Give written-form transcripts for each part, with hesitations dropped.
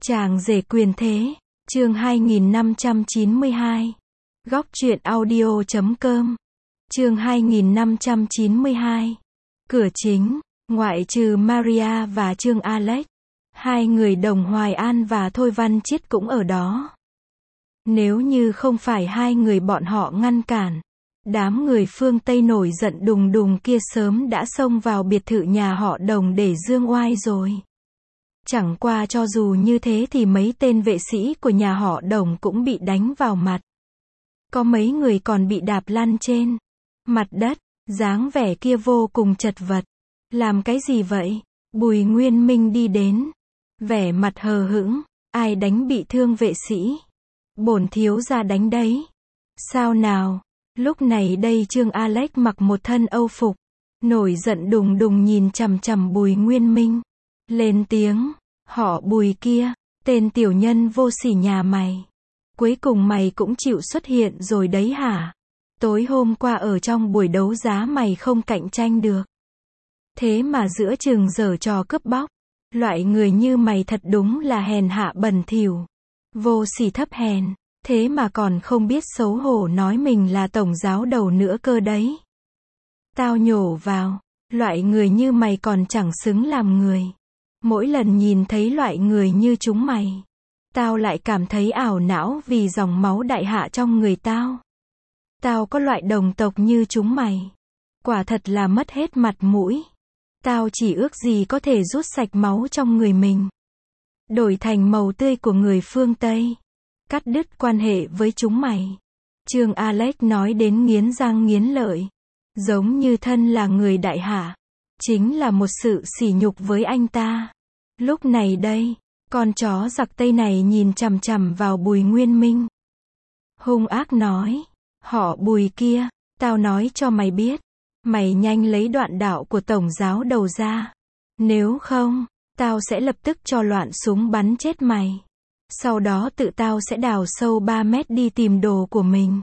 Chàng rể quyền thế, chương 2592. Góc truyện audio.com. Chương 2592. Cửa chính, ngoại trừ Maria và Trương Alex, hai người Đồng Hoài An và Thôi Văn Chiết cũng ở đó. Nếu như không phải hai người bọn họ ngăn cản, đám người phương Tây nổi giận đùng đùng kia sớm đã xông vào biệt thự nhà họ Đồng để dương oai rồi. Chẳng qua cho dù như thế thì mấy tên vệ sĩ của nhà họ Đồng cũng bị đánh vào mặt. Có mấy người còn bị đạp lăn trên mặt đất, dáng vẻ kia vô cùng chật vật. Làm cái gì vậy? Bùi Nguyên Minh đi đến, vẻ mặt hờ hững, ai đánh bị thương vệ sĩ? Bổn thiếu gia đánh đấy. Sao nào? Lúc này đây Trương Alex mặc một thân âu phục, nổi giận đùng đùng nhìn chằm chằm Bùi Nguyên Minh, lên tiếng, họ Bùi kia, tên tiểu nhân vô sỉ nhà mày. Cuối cùng mày cũng chịu xuất hiện rồi đấy hả? Tối hôm qua ở trong buổi đấu giá mày không cạnh tranh được. Thế mà giữa chừng giở trò cướp bóc. Loại người như mày thật đúng là hèn hạ bẩn thỉu, vô sỉ thấp hèn, thế mà còn không biết xấu hổ nói mình là tổng giáo đầu nữa cơ đấy. Tao nhổ vào, loại người như mày còn chẳng xứng làm người. Mỗi lần nhìn thấy loại người như chúng mày, tao lại cảm thấy ảo não vì dòng máu đại hạ trong người tao. Tao có loại đồng tộc như chúng mày, quả thật là mất hết mặt mũi. Tao chỉ ước gì có thể rút sạch máu trong người mình, đổi thành màu tươi của người phương Tây, cắt đứt quan hệ với chúng mày. Trương Alex nói đến nghiến răng nghiến lợi, giống như thân là người đại hạ, chính là một sự sỉ nhục với anh ta. Lúc này đây, con chó giặc Tây này nhìn chằm chằm vào Bùi Nguyên Minh, hung ác nói, họ Bùi kia, tao nói cho mày biết, mày nhanh lấy đoạn đạo của tổng giáo đầu ra. Nếu không, tao sẽ lập tức cho loạn súng bắn chết mày. Sau đó tự tao sẽ đào sâu 3 mét đi tìm đồ của mình.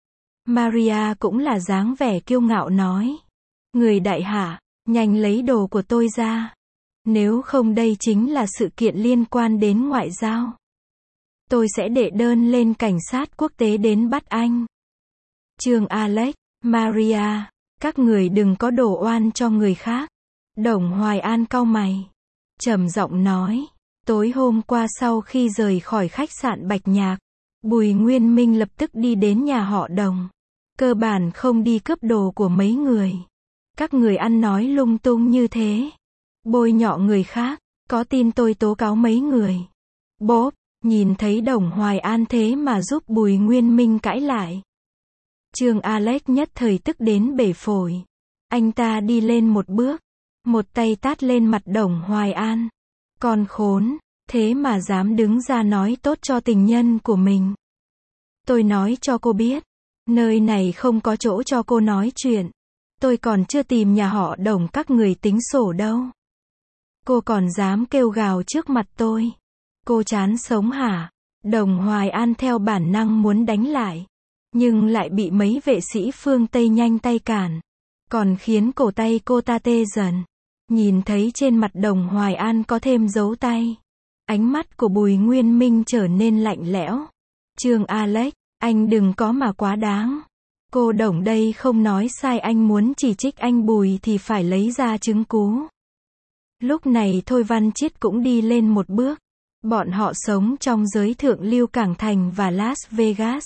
Maria cũng là dáng vẻ kiêu ngạo nói. Người đại hạ, nhanh lấy đồ của tôi ra. Nếu không đây chính là sự kiện liên quan đến ngoại giao. Tôi sẽ đệ đơn lên cảnh sát quốc tế đến bắt anh. Trương Alex, Maria, các người đừng có đổ oan cho người khác. Đồng Hoài An cau mày, trầm giọng nói, tối hôm qua sau khi rời khỏi khách sạn Bạch Nhạc, Bùi Nguyên Minh lập tức đi đến nhà họ Đồng. Cơ bản không đi cướp đồ của mấy người. Các người ăn nói lung tung như thế, bôi nhọ người khác, có tin tôi tố cáo mấy người. Bốp, nhìn thấy Đồng Hoài An thế mà giúp Bùi Nguyên Minh cãi lại. Trương Alex nhất thời tức đến bể phổi. Anh ta đi lên một bước, một tay tát lên mặt Đồng Hoài An. Con khốn, thế mà dám đứng ra nói tốt cho tình nhân của mình. Tôi nói cho cô biết, nơi này không có chỗ cho cô nói chuyện. Tôi còn chưa tìm nhà họ Đồng các người tính sổ đâu. Cô còn dám kêu gào trước mặt tôi. Cô chán sống hả? Đồng Hoài An theo bản năng muốn đánh lại, nhưng lại bị mấy vệ sĩ phương Tây nhanh tay cản, còn khiến cổ tay cô ta tê dần. Nhìn thấy trên mặt Đồng Hoài An có thêm dấu tay, ánh mắt của Bùi Nguyên Minh trở nên lạnh lẽo. Trương Alex, anh đừng có mà quá đáng. Cô Đồng đây không nói sai, anh muốn chỉ trích anh Bùi thì phải lấy ra chứng cứ. Lúc này Thôi Văn Chiết cũng đi lên một bước. Bọn họ sống trong giới thượng lưu Cảng Thành và Las Vegas,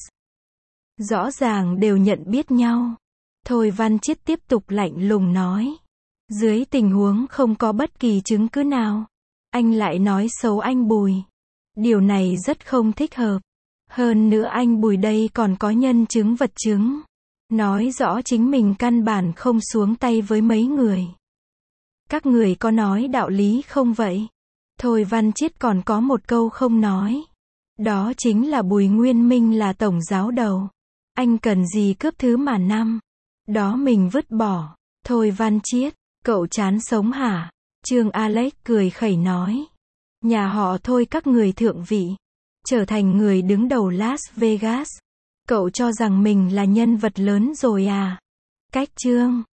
rõ ràng đều nhận biết nhau. Thôi Văn Chiết tiếp tục lạnh lùng nói, dưới tình huống không có bất kỳ chứng cứ nào, anh lại nói xấu anh Bùi. Điều này rất không thích hợp. Hơn nữa anh Bùi đây còn có nhân chứng vật chứng, nói rõ chính mình căn bản không xuống tay với mấy người. Các người có nói đạo lý không vậy? Thôi Văn Chiết còn có một câu không nói. Đó chính là Bùi Nguyên Minh là tổng giáo đầu. Anh cần gì cướp thứ mà năm đó mình vứt bỏ. Thôi Văn Chiết, cậu chán sống hả? Trương Alex cười khẩy nói. Nhà họ Thôi các người thượng vị, trở thành người đứng đầu Las Vegas. Cậu cho rằng mình là nhân vật lớn rồi à? Cách chương